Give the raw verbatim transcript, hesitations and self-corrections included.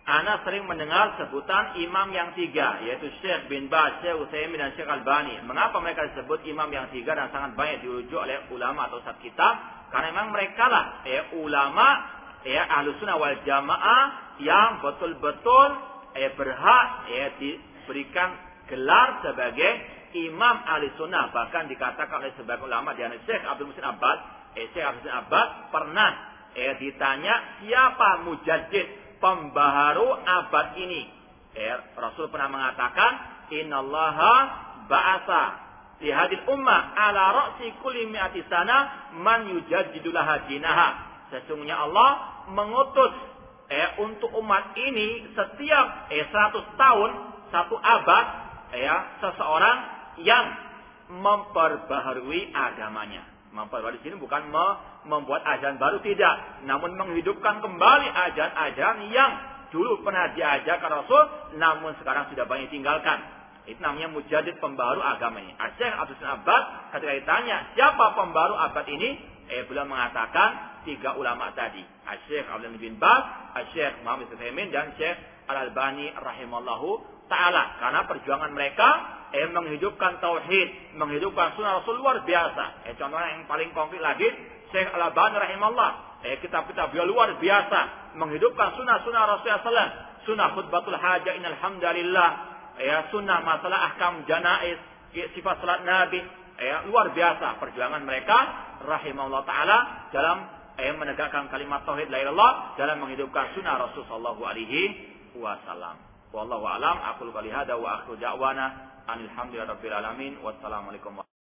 Ana sering mendengar sebutan imam yang tiga, yaitu Syekh bin Baz, Syekh Utsaimin dan Syekh Albani. Mengapa mereka disebut imam yang tiga dan sangat banyak dirujuk oleh ulama atau ustaz kita? Karena memang mereka lah ya ulama ya Ahlussunnah wal Jamaah yang betul-betul ya berhak ya diberikan gelar sebagai imam Ahlussunnah. Bahkan dikatakan oleh sebagian ulama di antara Syekh Abdul Muhsin Abbad, eh, Syekh Abdul Muhsin Abbad pernah eh, ditanya siapa mujaddid pembaharu abad ini. Eh, Rasul pernah mengatakan, Innallaha ba'atha li hadil ummah ala ra'si kulli mi'ati sana man yujaddidu laha dinaha. Sesungguhnya Allah mengutus eh, untuk umat ini setiap eh, seratus tahun, satu abad, eh, seseorang yang memperbaharui agamanya. Memperbarui di sini bukan membuat ajaran baru, tidak, namun menghidupkan kembali ajaran-ajaran yang dulu pernah diajarkan Rasul, namun sekarang sudah banyak tinggalkan. Itu namanya mujaddid, pembaru agama ini. Syekh Abdul Muhsin Abbad ketika ditanya siapa pembaru abad ini, eh beliau mengatakan tiga ulama tadi, Syekh Abdul bin Baz, Syekh Muhammad Utsaimin dan Syekh Al Albani rahimallahu taala. Karena perjuangan mereka eh menghidupkan tauhid, menghidupkan sunnah Rasul luar biasa. Eh contohnya yang paling konkret lagi, Syekh Al Albani rahimahullah, eh kitab-kitab beliau luar biasa menghidupkan sunnah-sunnah Rasulullah sallallahu alaihi wasallam, sunnah khutbatul hajah innal hamdalillah, ya sunnah masalah ahkam janaiz, sifat salat Nabi, ya luar biasa perjuangan mereka rahimahullah taala dalam eh menegakkan kalimat tauhid la ilaha illallah, dalam menghidupkan sunnah Rasul sallallahu alaihi wasallam. Wallahu a'lam, aqulu qouli hadza wa akhiru da'wana alhamdulillahi rabbil alamin. Wassalamualaikum.